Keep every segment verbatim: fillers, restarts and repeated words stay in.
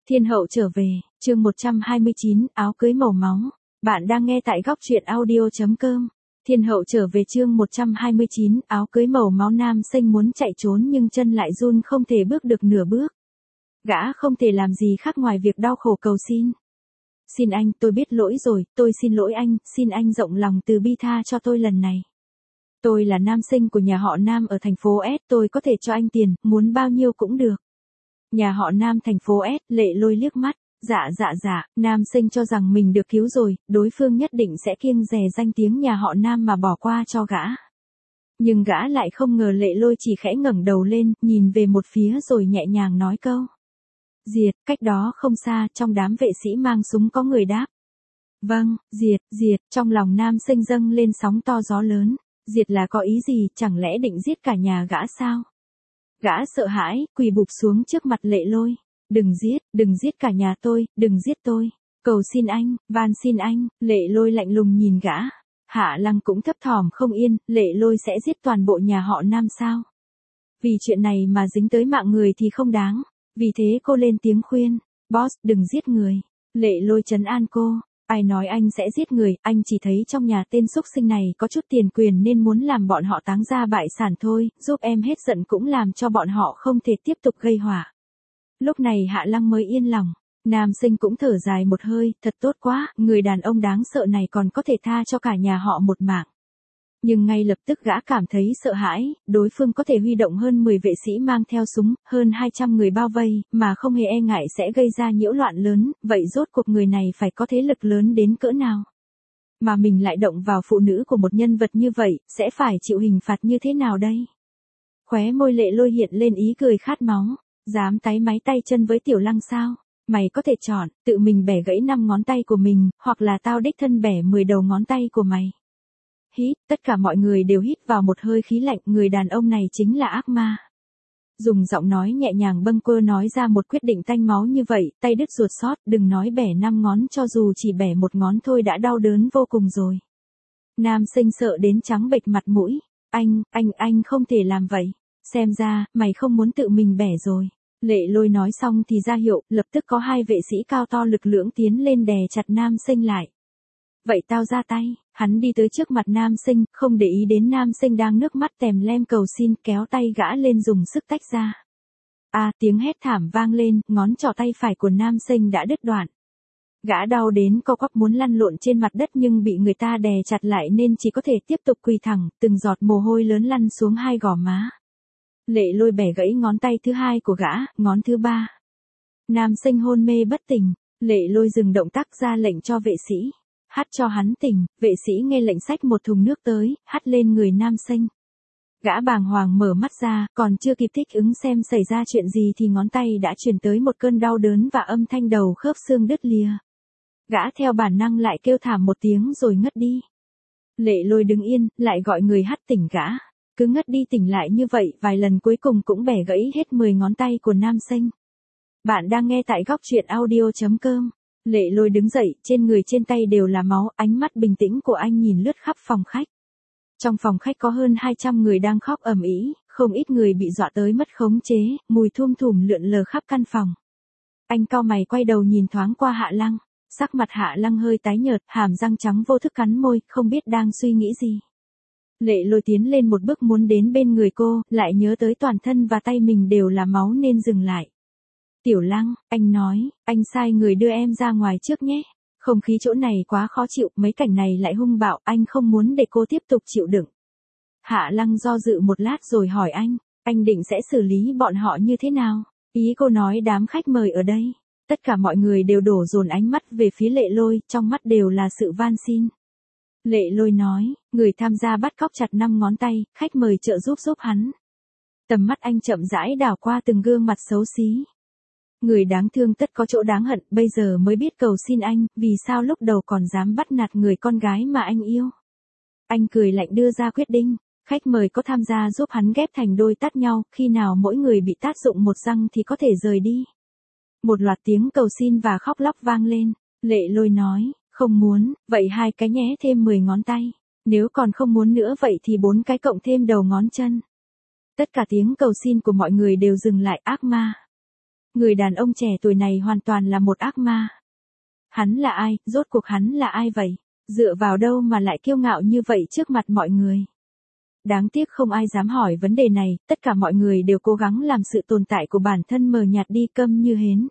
Thiên hậu trở về, chương một trăm hai mươi chín, áo cưới màu máu. Bạn đang nghe tại góc truyện audio chấm com. Thiên hậu trở về chương một trăm hai mươi chín, áo cưới màu máu. Nam sinh muốn chạy trốn nhưng chân lại run không thể bước được nửa bước. Gã không thể làm gì khác ngoài việc đau khổ cầu xin. Xin anh, tôi biết lỗi rồi, tôi xin lỗi anh, xin anh rộng lòng từ bi tha cho tôi lần này. Tôi là nam sinh của nhà họ Nam ở thành phố S, tôi có thể cho anh tiền, muốn bao nhiêu cũng được. Nhà họ Nam thành phố S, Lệ Lôi liếc mắt, dạ dạ dạ, nam sinh cho rằng mình được cứu rồi, đối phương nhất định sẽ kiêng dè danh tiếng nhà họ Nam mà bỏ qua cho gã. Nhưng gã lại không ngờ Lệ Lôi chỉ khẽ ngẩng đầu lên, nhìn về một phía rồi nhẹ nhàng nói câu. Diệt, cách đó không xa, trong đám vệ sĩ mang súng có người đáp. Vâng, Diệt, Diệt, trong lòng nam sinh dâng lên sóng to gió lớn. Diệt là có ý gì, chẳng lẽ định giết cả nhà gã sao? Gã sợ hãi, quỳ bụp xuống trước mặt Lệ Lôi. Đừng giết, đừng giết cả nhà tôi, đừng giết tôi. Cầu xin anh, van xin anh. Lệ Lôi lạnh lùng nhìn gã. Hạ Lăng cũng thấp thỏm không yên, Lệ Lôi sẽ giết toàn bộ nhà họ Nam sao? Vì chuyện này mà dính tới mạng người thì không đáng. Vì thế cô lên tiếng khuyên. Boss, đừng giết người. Lệ Lôi trấn an cô. Ai nói anh sẽ giết người, anh chỉ thấy trong nhà tên xúc sinh này có chút tiền quyền nên muốn làm bọn họ táng ra bại sản thôi, giúp em hết giận cũng làm cho bọn họ không thể tiếp tục gây họa. Lúc này Hạ Lăng mới yên lòng, nam sinh cũng thở dài một hơi, thật tốt quá, người đàn ông đáng sợ này còn có thể tha cho cả nhà họ một mạng. Nhưng ngay lập tức gã cảm thấy sợ hãi, đối phương có thể huy động hơn mười vệ sĩ mang theo súng, hơn hai trăm người bao vây, mà không hề e ngại sẽ gây ra nhiễu loạn lớn, vậy rốt cuộc người này phải có thế lực lớn đến cỡ nào? Mà mình lại động vào phụ nữ của một nhân vật như vậy, sẽ phải chịu hình phạt như thế nào đây? Khóe môi Lệ Lôi hiện lên ý cười khát máu, dám táy máy tay chân với Tiểu Lăng sao? Mày có thể chọn, tự mình bẻ gãy năm ngón tay của mình, hoặc là tao đích thân bẻ mười đầu ngón tay của mày. Hít, tất cả mọi người đều hít vào một hơi khí lạnh, người đàn ông này chính là ác ma. Dùng giọng nói nhẹ nhàng bâng quơ nói ra một quyết định tanh máu như vậy, tay đứt ruột xót, đừng nói bẻ năm ngón, cho dù chỉ bẻ một ngón thôi đã đau đớn vô cùng rồi. Nam sinh sợ đến trắng bệch mặt mũi, anh, anh, anh không thể làm vậy, xem ra, mày không muốn tự mình bẻ rồi. Lệ Lôi nói xong thì ra hiệu, lập tức có hai vệ sĩ cao to lực lưỡng tiến lên đè chặt nam sinh lại. Vậy tao ra tay, hắn đi tới trước mặt nam sinh, không để ý đến nam sinh đang nước mắt tèm lem cầu xin, kéo tay gã lên dùng sức tách ra. À, tiếng hét thảm vang lên, ngón trỏ tay phải của nam sinh đã đứt đoạn. Gã đau đến co quắp muốn lăn lộn trên mặt đất nhưng bị người ta đè chặt lại nên chỉ có thể tiếp tục quỳ thẳng, từng giọt mồ hôi lớn lăn xuống hai gò má. Lệ Lôi bẻ gãy ngón tay thứ hai của gã, ngón thứ ba. Nam sinh hôn mê bất tỉnh, Lệ Lôi dừng động tác ra lệnh cho vệ sĩ. Hắt cho hắn tỉnh, vệ sĩ nghe lệnh xách một thùng nước tới, hắt lên người nam sinh. Gã bàng hoàng mở mắt ra, còn chưa kịp thích ứng xem xảy ra chuyện gì thì ngón tay đã truyền tới một cơn đau đớn và âm thanh đầu khớp xương đứt lìa. Gã theo bản năng lại kêu thảm một tiếng rồi ngất đi. Lệ Lôi đứng yên, lại gọi người hắt tỉnh gã. Cứ ngất đi tỉnh lại như vậy, vài lần cuối cùng cũng bẻ gãy hết mười ngón tay của nam sinh. Bạn đang nghe tại góc truyện audio chấm com. Lệ Lôi đứng dậy, trên người trên tay đều là máu, ánh mắt bình tĩnh của anh nhìn lướt khắp phòng khách. Trong phòng khách có hơn hai trăm người đang khóc ầm ĩ, không ít người bị dọa tới mất khống chế, mùi thum thủm lượn lờ khắp căn phòng. Anh cau mày quay đầu nhìn thoáng qua Hạ Lăng, sắc mặt Hạ Lăng hơi tái nhợt, hàm răng trắng vô thức cắn môi, không biết đang suy nghĩ gì. Lệ Lôi tiến lên một bước muốn đến bên người cô, lại nhớ tới toàn thân và tay mình đều là máu nên dừng lại. Tiểu Lăng, anh nói, anh sai người đưa em ra ngoài trước nhé. Không khí chỗ này quá khó chịu, mấy cảnh này lại hung bạo, anh không muốn để cô tiếp tục chịu đựng. Hạ Lăng do dự một lát rồi hỏi anh, anh định sẽ xử lý bọn họ như thế nào? Ý cô nói đám khách mời ở đây. Tất cả mọi người đều đổ dồn ánh mắt về phía Lệ Lôi, trong mắt đều là sự van xin. Lệ Lôi nói, người tham gia bắt cóc chặt năm ngón tay, khách mời trợ giúp giúp hắn. Tầm mắt anh chậm rãi đảo qua từng gương mặt xấu xí. Người đáng thương tất có chỗ đáng hận, bây giờ mới biết cầu xin anh, vì sao lúc đầu còn dám bắt nạt người con gái mà anh yêu. Anh cười lạnh đưa ra quyết định, khách mời có tham gia giúp hắn ghép thành đôi tát nhau, khi nào mỗi người bị tát dụng một răng thì có thể rời đi. Một loạt tiếng cầu xin và khóc lóc vang lên, Lệ Lôi nói, không muốn, vậy hai cái nhé thêm mười ngón tay, nếu còn không muốn nữa vậy thì bốn cái cộng thêm đầu ngón chân. Tất cả tiếng cầu xin của mọi người đều dừng lại. Ác ma. Người đàn ông trẻ tuổi này hoàn toàn là một ác ma. Hắn là ai, rốt cuộc hắn là ai vậy? Dựa vào đâu mà lại kiêu ngạo như vậy trước mặt mọi người? Đáng tiếc không ai dám hỏi vấn đề này, tất cả mọi người đều cố gắng làm sự tồn tại của bản thân mờ nhạt đi câm như hến.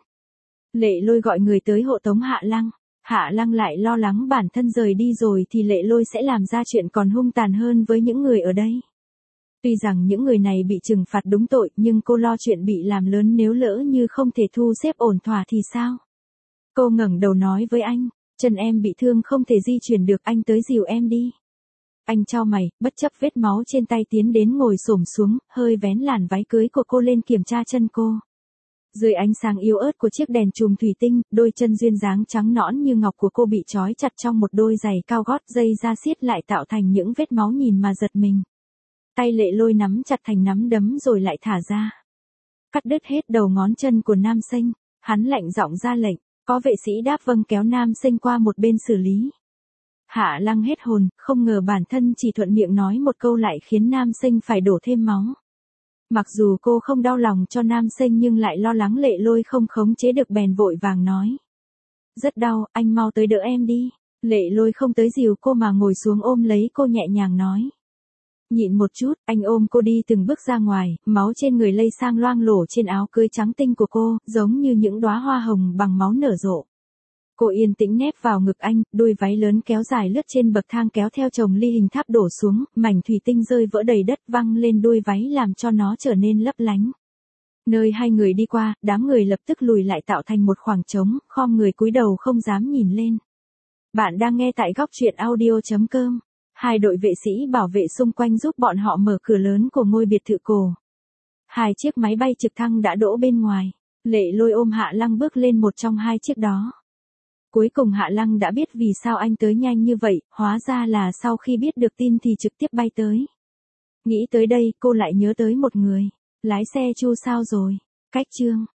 Lệ Lôi gọi người tới hộ tống Hạ Lăng. Hạ Lăng lại lo lắng bản thân rời đi rồi thì Lệ Lôi sẽ làm ra chuyện còn hung tàn hơn với những người ở đây. Tuy rằng những người này bị trừng phạt đúng tội, nhưng cô lo chuyện bị làm lớn nếu lỡ như không thể thu xếp ổn thỏa thì sao? Cô ngẩng đầu nói với anh, chân em bị thương không thể di chuyển được, anh tới dìu em đi. Anh chau mày, bất chấp vết máu trên tay tiến đến ngồi xổm xuống, hơi vén làn váy cưới của cô lên kiểm tra chân cô. Dưới ánh sáng yếu ớt của chiếc đèn chùm thủy tinh, đôi chân duyên dáng trắng nõn như ngọc của cô bị trói chặt trong một đôi giày cao gót, dây da xiết lại tạo thành những vết máu nhìn mà giật mình. Tay Lệ Lôi nắm chặt thành nắm đấm rồi lại thả ra. Cắt đứt hết đầu ngón chân của nam sinh, hắn lạnh giọng ra lệnh, có vệ sĩ đáp vâng kéo nam sinh qua một bên xử lý. Hạ Lăng hết hồn, không ngờ bản thân chỉ thuận miệng nói một câu lại khiến nam sinh phải đổ thêm máu. Mặc dù cô không đau lòng cho nam sinh nhưng lại lo lắng Lệ Lôi không khống chế được bèn vội vàng nói. Rất đau, anh mau tới đỡ em đi. Lệ Lôi không tới dìu cô mà ngồi xuống ôm lấy cô nhẹ nhàng nói. Nhịn một chút, anh ôm cô đi từng bước ra ngoài, máu trên người lây sang loang lổ trên áo cưới trắng tinh của cô, giống như những đóa hoa hồng bằng máu nở rộ. Cô yên tĩnh nép vào ngực anh, đôi váy lớn kéo dài lướt trên bậc thang kéo theo chồng ly hình tháp đổ xuống, mảnh thủy tinh rơi vỡ đầy đất văng lên đôi váy làm cho nó trở nên lấp lánh. Nơi hai người đi qua, đám người lập tức lùi lại tạo thành một khoảng trống, khom người cúi đầu không dám nhìn lên. Bạn đang nghe tại góc truyện audio chấm com. Hai đội vệ sĩ bảo vệ xung quanh giúp bọn họ mở cửa lớn của ngôi biệt thự cổ. Hai chiếc máy bay trực thăng đã đỗ bên ngoài. Lệ Lôi ôm Hạ Lăng bước lên một trong hai chiếc đó. Cuối cùng Hạ Lăng đã biết vì sao anh tới nhanh như vậy, hóa ra là sau khi biết được tin thì trực tiếp bay tới. Nghĩ tới đây cô lại nhớ tới một người. Lái xe Chu sao rồi? Cách chương.